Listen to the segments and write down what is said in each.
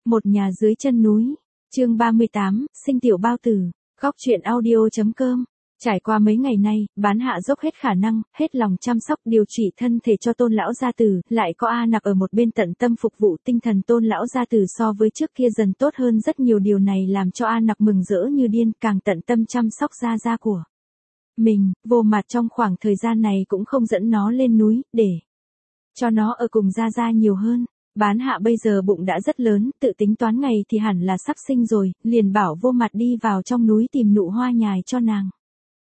Một nhà dưới chân núi. Chương 38, sinh tiểu bao tử. Góc truyện audio.com. Trải qua mấy ngày nay, Bán Hạ dốc hết khả năng, hết lòng chăm sóc điều trị thân thể cho Tôn lão gia tử, lại có A Nặc ở một bên tận tâm phục vụ tinh thần Tôn lão gia tử so với trước kia dần tốt hơn rất nhiều, điều này làm cho A Nặc mừng rỡ như điên, càng tận tâm chăm sóc gia của mình. Vô Mặt trong khoảng thời gian này cũng không dẫn nó lên núi, để cho nó ở cùng gia nhiều hơn. Bán Hạ bây giờ bụng đã rất lớn, tự tính toán ngày thì hẳn là sắp sinh rồi, liền bảo Vô Mặt đi vào trong núi tìm nụ hoa nhài cho nàng.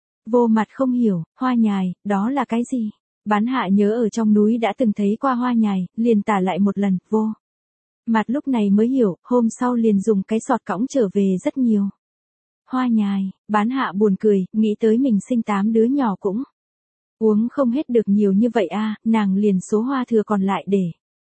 Vô Mặt không hiểu, hoa nhài, đó là cái gì? Bán Hạ nhớ ở trong núi đã từng thấy qua hoa nhài, liền tả lại một lần. Vô Mặt lúc này mới hiểu, hôm sau liền dùng cái sọt cõng trở về rất nhiều hoa nhài. Bán Hạ buồn cười, nghĩ tới mình sinh 8 đứa nhỏ cũng uống không hết được nhiều như vậy a, nàng liền số hoa thừa còn lại để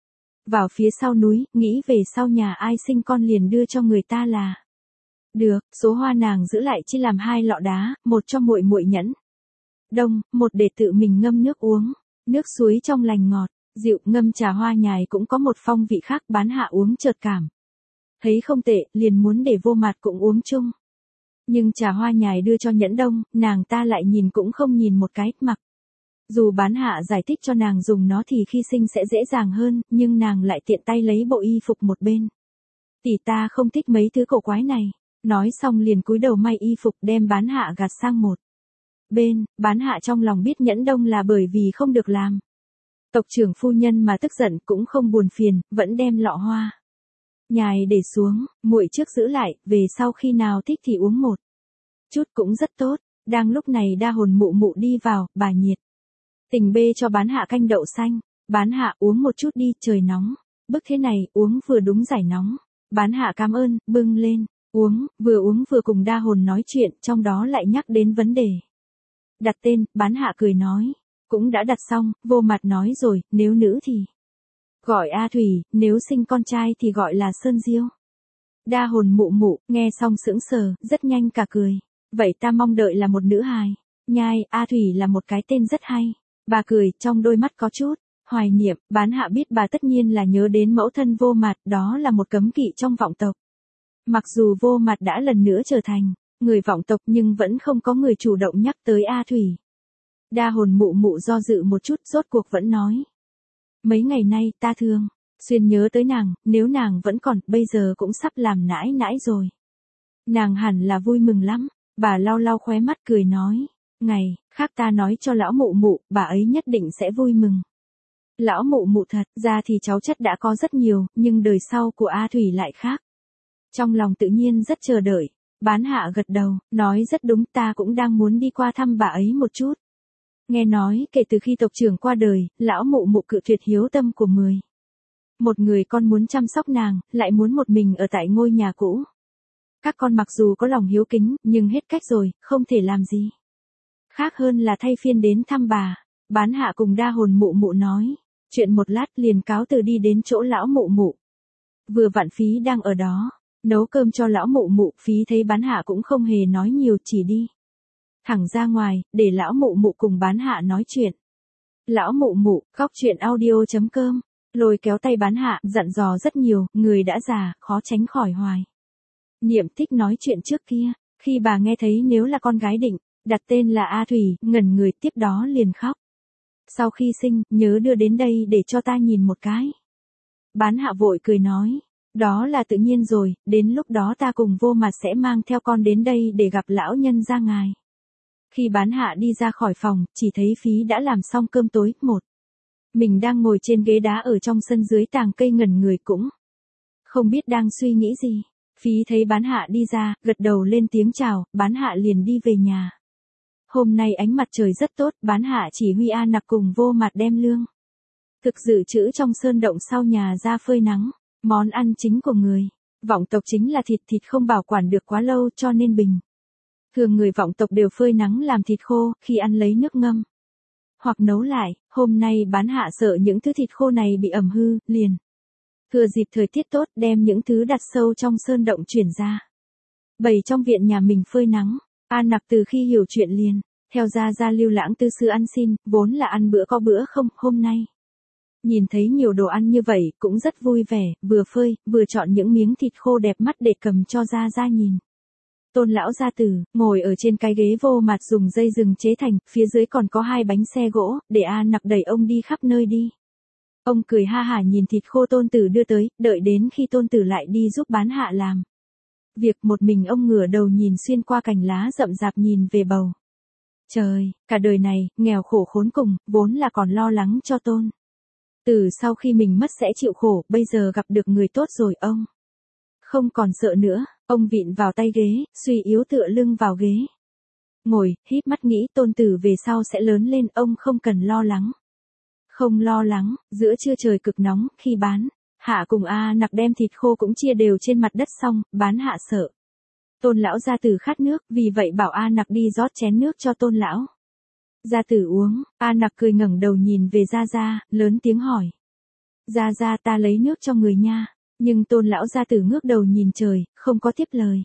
vào phía sau núi, nghĩ về sau nhà ai sinh con liền đưa cho người ta là được. Số hoa nàng giữ lại chỉ làm 2 lọ đá, một cho muội muội nhẫn đông, một để tự mình ngâm nước uống. Nước suối trong lành ngọt dịu, ngâm trà hoa nhài cũng có một phong vị khác. Bán Hạ uống chợt cảm thấy không tệ, liền muốn để Vô Mặt cũng uống chung. Nhưng trà hoa nhài đưa cho Nhẫn Đông, nàng ta lại nhìn cũng không nhìn một cái, mặc dù Bán Hạ giải thích cho nàng dùng nó thì khi sinh sẽ dễ dàng hơn, nhưng nàng lại tiện tay lấy bộ y phục một bên. Tỷ ta không thích mấy thứ cổ quái này. Nói xong liền cúi đầu may y phục đem Bán Hạ gạt sang một bên. Bán Hạ trong lòng biết Nhẫn Đông là bởi vì không được làm tộc trưởng phu nhân mà tức giận, cũng không buồn phiền, vẫn đem lọ hoa nhài để xuống. Muội trước giữ lại, về sau khi nào thích thì uống một chút cũng rất tốt. Đang lúc này Đa Hồn mụ mụ đi vào, bà nhiệt tình bê cho Bán Hạ canh đậu xanh. Bán Hạ uống một chút đi, trời nóng bức thế này, uống vừa đúng giải nóng. Bán Hạ cảm ơn, bưng lên uống vừa cùng Đa Hồn nói chuyện, trong đó lại nhắc đến vấn đề đặt tên. Bán Hạ cười nói, cũng đã đặt xong. Vô Mặt nói rồi, nếu nữ thì gọi A Thủy, nếu sinh con trai thì gọi là Sơn Diêu. Đa Hồn mụ mụ nghe xong sững sờ, rất nhanh cả cười. Vậy ta mong đợi là một nữ hài. Nhai, A Thủy là một cái tên rất hay. Bà cười, trong đôi mắt có chút hoài niệm. Bán Hạ biết bà tất nhiên là nhớ đến mẫu thân Vô Mặt, đó là một cấm kỵ trong vọng tộc. Mặc dù Vô Mặt đã lần nữa trở thành người vọng tộc nhưng vẫn không có người chủ động nhắc tới A Thủy. Đa Hồn mụ mụ do dự một chút, rốt cuộc vẫn nói. Mấy ngày nay ta thường xuyên nhớ tới nàng, nếu nàng vẫn còn, bây giờ cũng sắp làm nãi nãi rồi. Nàng hẳn là vui mừng lắm. Bà lau lau khóe mắt cười nói. Ngày khác ta nói cho lão mụ mụ, bà ấy nhất định sẽ vui mừng. Lão mụ mụ thật ra thì cháu chất đã có rất nhiều, nhưng đời sau của A Thủy lại khác. Trong lòng tự nhiên rất chờ đợi. Bán Hạ gật đầu, nói rất đúng, ta cũng đang muốn đi qua thăm bà ấy một chút. Nghe nói, kể từ khi tộc trưởng qua đời, lão mụ mụ cự tuyệt hiếu tâm của một người con muốn chăm sóc nàng, lại muốn một mình ở tại ngôi nhà cũ. Các con mặc dù có lòng hiếu kính, nhưng hết cách rồi, không thể làm gì khác hơn là thay phiên đến thăm bà. Bán Hạ cùng Đa Hồn mụ mụ nói chuyện một lát liền cáo từ đi đến chỗ lão mụ mụ. Vừa vặn Phí đang ở đó nấu cơm cho lão mụ mụ. Phí thấy Bán Hạ cũng không hề nói nhiều, chỉ đi thẳng ra ngoài, để lão mụ mụ cùng Bán Hạ nói chuyện. Lão mụ mụ, góc truyện audio.com, lôi kéo tay Bán Hạ, dặn dò rất nhiều, người đã già, khó tránh khỏi hoài niệm thích nói chuyện trước kia. Khi bà nghe thấy nếu là con gái định đặt tên là A Thủy, ngẩn người, tiếp đó liền khóc. Sau khi sinh, nhớ đưa đến đây để cho ta nhìn một cái. Bán Hạ vội cười nói, đó là tự nhiên rồi, đến lúc đó ta cùng Vô Mặt sẽ mang theo con đến đây để gặp lão nhân gia ngài. Khi Bán Hạ đi ra khỏi phòng, chỉ thấy Phí đã làm xong cơm tối, mình đang ngồi trên ghế đá ở trong sân dưới tàng cây ngẩn người, cũng không biết đang suy nghĩ gì. Phí thấy Bán Hạ đi ra, gật đầu lên tiếng chào. Bán Hạ liền đi về nhà. Hôm nay ánh mặt trời rất tốt, Bán Hạ chỉ huy A Nặc cùng Vô Mặt đem lương thực dự trữ trong sơn động sau nhà ra phơi nắng. Món ăn chính của người vọng tộc chính là thịt không bảo quản được quá lâu, cho nên bình thường người vọng tộc đều phơi nắng làm thịt khô, khi ăn lấy nước ngâm hoặc nấu lại. Hôm nay Bán Hạ sợ những thứ thịt khô này bị ẩm hư, liền thừa dịp thời tiết tốt đem những thứ đặt sâu trong sơn động chuyển ra bày trong viện nhà mình phơi nắng. A Nặc từ khi hiểu chuyện liền theo ra lưu lãng tư sư ăn xin, vốn là ăn bữa có bữa không. Hôm nay Nhìn thấy nhiều đồ ăn như vậy, cũng rất vui vẻ, vừa phơi, vừa chọn những miếng thịt khô đẹp mắt để cầm cho Gia Gia nhìn. Tôn lão gia tử, ngồi ở trên cái ghế vô mặt dùng dây rừng chế thành, phía dưới còn có 2 bánh xe gỗ, để A Nặc đẩy ông đi khắp nơi đi. Ông cười ha hả nhìn thịt khô tôn tử đưa tới, đợi đến khi tôn tử lại đi giúp bán hạ làm việc, một mình ông ngửa đầu nhìn xuyên qua cành lá rậm rạp nhìn về bầu trời, cả đời này, nghèo khổ khốn cùng, vốn là còn lo lắng cho tôn tử sau khi mình mất sẽ chịu khổ, bây giờ gặp được người tốt rồi ông không còn sợ nữa, ông vịn vào tay ghế, suy yếu tựa lưng vào ghế. Ngồi, híp mắt nghĩ tôn tử về sau sẽ lớn lên, ông không cần lo lắng. Không lo lắng, giữa trưa trời cực nóng, khi bán hạ cùng A Nặc đem thịt khô cũng chia đều trên mặt đất xong, bán hạ sợ tôn lão gia tử khát nước, vì vậy bảo A Nặc đi rót chén nước cho tôn lão gia tử uống. A Nặc cười ngẩng đầu nhìn về Gia Gia, lớn tiếng hỏi. Gia Gia, ta lấy nước cho người nha. Nhưng tôn lão gia tử ngước đầu nhìn trời, không có tiếp lời.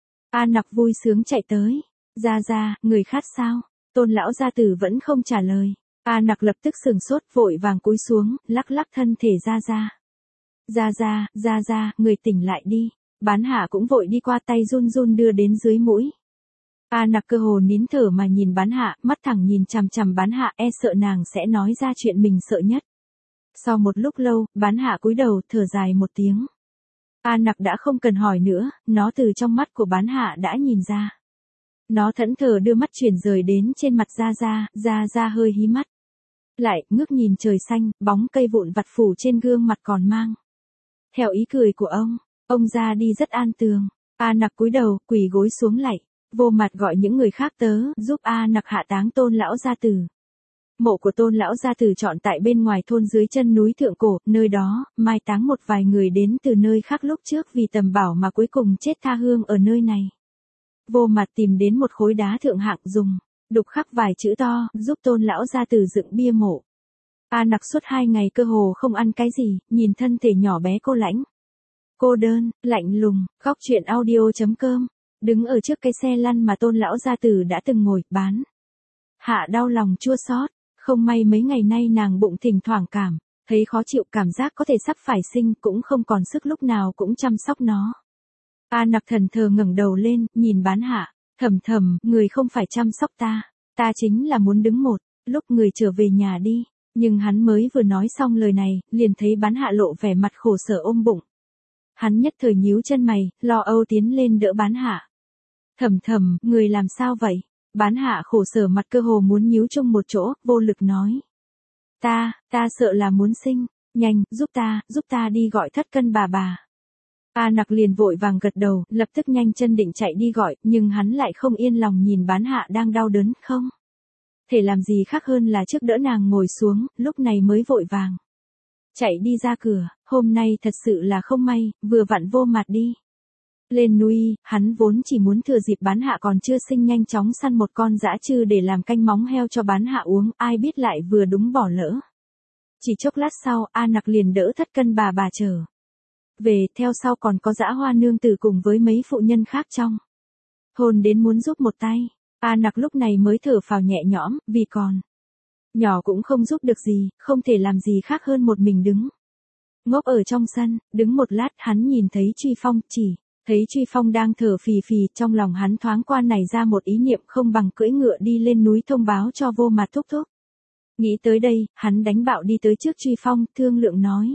A Nặc vui sướng chạy tới. Gia Gia, người khát sao? Tôn lão gia tử vẫn không trả lời. A Nặc lập tức sừng sốt, vội vàng cúi xuống, lắc lắc thân thể Gia Gia. Gia Gia, Gia Gia, người tỉnh lại đi. Bán hạ cũng vội đi qua, tay run run đưa đến dưới mũi. A Nặc cơ hồ nín thở mà nhìn bán hạ, mắt thẳng nhìn chằm chằm bán hạ, e sợ nàng sẽ nói ra chuyện mình sợ nhất. Sau một lúc lâu, bán hạ cúi đầu, thở dài một tiếng. A Nặc đã không cần hỏi nữa, nó từ trong mắt của bán hạ đã nhìn ra. Nó thẫn thờ đưa mắt chuyển rời đến trên mặt Gia Gia, Gia Gia hơi hí mắt. Lại, ngước nhìn trời xanh, bóng cây vụn vặt phủ trên gương mặt còn mang. Theo ý cười của ông ra đi rất an tường. A Nặc cúi đầu, quỳ gối xuống lạy, vô mặt gọi những người khác giúp A Nặc hạ táng tôn lão gia tử. Mộ của tôn lão gia tử chọn tại bên ngoài thôn dưới chân núi Thượng Cổ, nơi đó, mai táng một vài người đến từ nơi khác lúc trước vì tầm bảo mà cuối cùng chết tha hương ở nơi này. Vô mặt tìm đến một khối đá thượng hạng dùng, đục khắc vài chữ to, giúp tôn lão gia tử dựng bia mộ. A Nặc suốt 2 ngày cơ hồ không ăn cái gì, nhìn thân thể nhỏ bé cô lãnh. Cô đơn, lạnh lùng, góc chuyện audio.com, đứng ở trước cái xe lăn mà tôn lão gia tử đã từng ngồi, bán hạ đau lòng chua xót. Không may mấy ngày nay nàng bụng thỉnh thoảng thấy khó chịu, cảm giác có thể sắp phải sinh, cũng không còn sức lúc nào cũng chăm sóc nó. A Nặc thần thờ ngẩng đầu lên, nhìn bán hạ, thầm, người không phải chăm sóc ta chính là muốn đứng một lúc người trở về nhà đi. Nhưng hắn mới vừa nói xong lời này, liền thấy bán hạ lộ vẻ mặt khổ sở ôm bụng. Hắn nhất thời nhíu chân mày, lo âu tiến lên đỡ bán hạ. Thầm, người làm sao vậy? Bán hạ khổ sở mặt cơ hồ muốn nhíu chung một chỗ, vô lực nói. Ta sợ là muốn sinh, nhanh, giúp ta đi gọi thất cân bà. A Nặc liền vội vàng gật đầu, lập tức nhanh chân định chạy đi gọi, nhưng hắn lại không yên lòng nhìn bán hạ đang đau đớn, không thể làm gì khác hơn là trước đỡ nàng ngồi xuống, lúc này mới vội vàng chạy đi ra cửa. Hôm nay thật sự là không may, vừa vặn vô mặt đi lên núi, hắn vốn chỉ muốn thừa dịp bán hạ còn chưa sinh nhanh chóng săn một con dã trư để làm canh móng heo cho bán hạ uống, ai biết lại vừa đúng bỏ lỡ. Chỉ chốc lát sau, A Nặc liền đỡ thất cân bà trở về, theo sau còn có Dã Hoa nương tử cùng với mấy phụ nhân khác trong thôn đến muốn giúp một tay. A Nặc lúc này mới thở phào nhẹ nhõm, vì còn nhỏ cũng không giúp được gì, không thể làm gì khác hơn một mình đứng ngốc ở trong sân. Đứng một lát, hắn nhìn thấy Truy Phong, chỉ thấy Truy Phong đang thở phì phì, trong lòng hắn thoáng qua nảy ra một ý niệm, không bằng cưỡi ngựa đi lên núi thông báo cho Vô Mặt thúc. Nghĩ tới đây, hắn đánh bạo đi tới trước Truy Phong, thương lượng nói.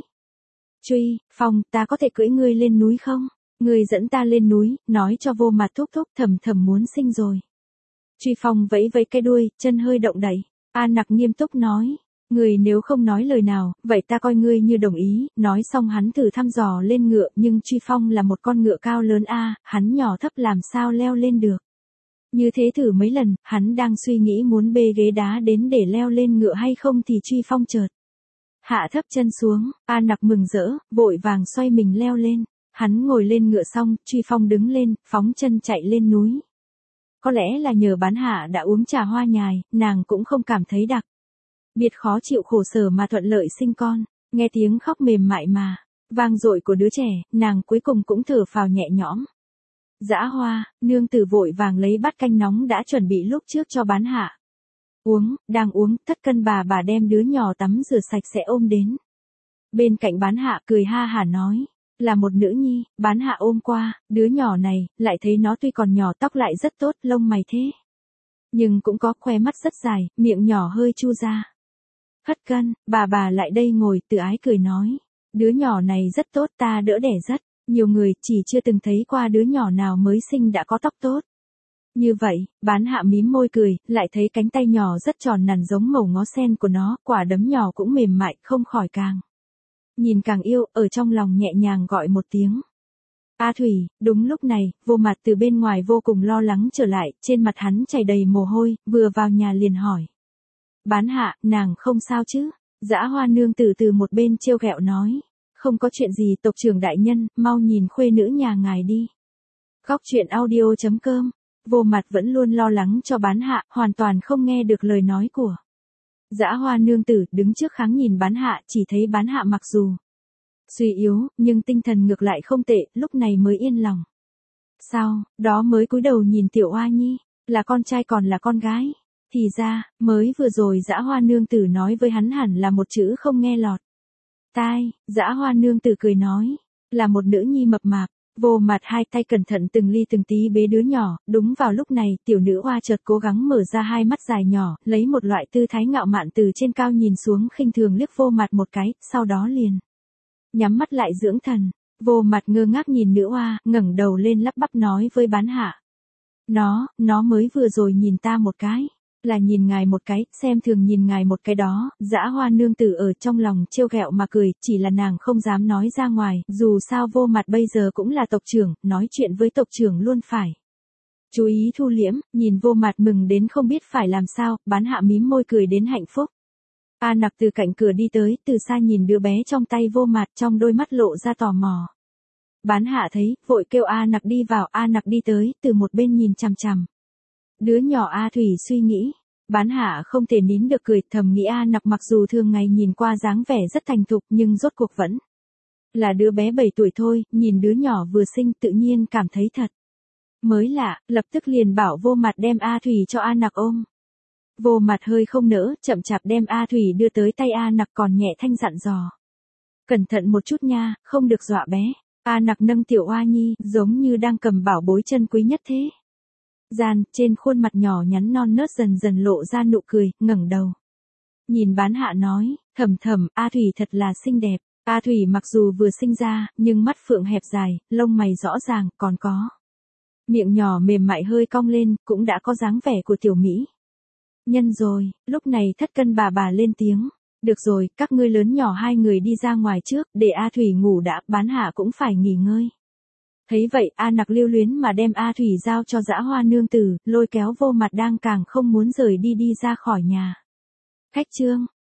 Truy Phong, ta có thể cưỡi ngươi lên núi không? Ngươi dẫn ta lên núi, nói cho Vô Mặt thúc, thầm muốn sinh rồi. Truy Phong vẫy vẫy cái đuôi, chân hơi động đậy. A Nặc nghiêm túc nói. Người nếu không nói lời nào, vậy ta coi ngươi như đồng ý. Nói xong hắn thử thăm dò lên ngựa, nhưng Truy Phong là một con ngựa cao lớn hắn nhỏ thấp làm sao leo lên được. Như thế thử mấy lần, hắn đang suy nghĩ muốn bê ghế đá đến để leo lên ngựa hay không thì Truy Phong chợt hạ thấp chân xuống. A Nặc mừng rỡ, vội vàng xoay mình leo lên. Hắn ngồi lên ngựa xong, Truy Phong đứng lên, phóng chân chạy lên núi. Có lẽ là nhờ bán hạ đã uống trà hoa nhài, nàng cũng không cảm thấy đặc biệt khó chịu khổ sở mà thuận lợi sinh con. Nghe tiếng khóc mềm mại mà vang dội của đứa trẻ, nàng cuối cùng cũng thở phào nhẹ nhõm. Dã Hoa nương tử vội vàng lấy bát canh nóng đã chuẩn bị lúc trước cho bán hạ uống. Đang uống, thất cân bà đem đứa nhỏ tắm rửa sạch sẽ ôm đến Bên cạnh bán hạ cười ha hả nói. Là một nữ nhi, bán hạ ôm qua, đứa nhỏ này, lại thấy nó tuy còn nhỏ tóc lại rất tốt, lông mày thế. Nhưng cũng có khoe mắt rất dài, miệng nhỏ hơi chu ra. Hất cân, bà lại đây ngồi tự ái cười nói. Đứa nhỏ này rất tốt ta đỡ đẻ rất. Nhiều người chỉ chưa từng thấy qua đứa nhỏ nào mới sinh đã có tóc tốt. Như vậy, bán hạ mím môi cười, lại thấy cánh tay nhỏ rất tròn nằn giống mẩu ngó sen của nó, quả đấm nhỏ cũng mềm mại, không khỏi càng. Nhìn càng yêu, ở trong lòng nhẹ nhàng gọi một tiếng. A Thủy, đúng lúc này, Vô Mặt từ bên ngoài vô cùng lo lắng trở lại, trên mặt hắn chảy đầy mồ hôi, vừa vào nhà liền hỏi. Bán hạ, nàng không sao chứ? Dã Hoa nương tử từ một bên trêu ghẹo nói. Không có chuyện gì tộc trưởng đại nhân, mau nhìn khuê nữ nhà ngài đi. Góc truyện audio.com. Vô Mặt vẫn luôn lo lắng cho bán hạ, hoàn toàn không nghe được lời nói của Dã Hoa nương tử, đứng trước kháng nhìn bán hạ, chỉ thấy bán hạ mặc dù suy yếu, nhưng tinh thần ngược lại không tệ, lúc này mới yên lòng. Sau đó mới cúi đầu nhìn Tiểu Oa Nhi, là con trai còn là con gái. Thì ra, mới vừa rồi Dã Hoa nương tử nói với hắn hẳn là một chữ không nghe lọt tai. Dã Hoa nương tử cười nói, là một nữ nhi mập mạp. Vô Mặt hai tay cẩn thận từng ly từng tí bế đứa nhỏ, đúng vào lúc này, tiểu nữ oa chợt cố gắng mở ra hai mắt dài nhỏ, lấy một loại tư thái ngạo mạn từ trên cao nhìn xuống khinh thường liếc Vô Mặt một cái, sau đó liền nhắm mắt lại dưỡng thần. Vô Mặt ngơ ngác nhìn nữ oa, ngẩng đầu lên lắp bắp nói với bán hạ. Nó mới vừa rồi nhìn ta một cái. Là nhìn ngài một cái, xem thường nhìn ngài một cái đó. Dã Hoa nương tử ở trong lòng trêu ghẹo mà cười, chỉ là nàng không dám nói ra ngoài, dù sao Vô Mặt bây giờ cũng là tộc trưởng, nói chuyện với tộc trưởng luôn phải chú ý thu liễm. Nhìn Vô Mặt mừng đến không biết phải làm sao, bán hạ mím môi cười đến hạnh phúc. A Nặc từ cạnh cửa đi tới, từ xa nhìn đứa bé trong tay Vô Mặt, trong đôi mắt lộ ra tò mò. Bán hạ thấy, vội kêu A Nặc đi vào. A Nặc đi tới, từ một bên nhìn chằm chằm đứa nhỏ. A Thủy suy nghĩ, bán hạ không thể nín được cười, thầm nghĩ A Nặc mặc dù thường ngày nhìn qua dáng vẻ rất thành thục nhưng rốt cuộc vẫn là đứa bé 7 tuổi thôi, nhìn đứa nhỏ vừa sinh tự nhiên cảm thấy thật mới lạ, lập tức liền bảo Vô Mặt đem A Thủy cho A Nặc ôm. Vô Mặt hơi không nỡ, chậm chạp đem A Thủy đưa tới tay A Nặc, còn nhẹ thanh dặn dò. Cẩn thận một chút nha, không được dọa bé. A Nặc nâng Tiểu Oa Nhi, giống như đang cầm bảo bối chân quý nhất thế. Trên khuôn mặt nhỏ nhắn non nớt dần dần lộ ra nụ cười, ngẩng đầu. Nhìn bán hạ nói, thầm, A Thủy thật là xinh đẹp. A Thủy mặc dù vừa sinh ra, nhưng mắt phượng hẹp dài, lông mày rõ ràng, còn có miệng nhỏ mềm mại hơi cong lên, cũng đã có dáng vẻ của tiểu mỹ nhân rồi. Lúc này Thất Cân bà lên tiếng. Được rồi, các ngươi lớn nhỏ hai người đi ra ngoài trước, để A Thủy ngủ đã, bán hạ cũng phải nghỉ ngơi. Thấy vậy, A Nặc lưu luyến mà đem A Thủy giao cho Dã Hoa nương tử, lôi kéo Vô Mặt đang càng không muốn rời đi ra khỏi nhà. Khách trương.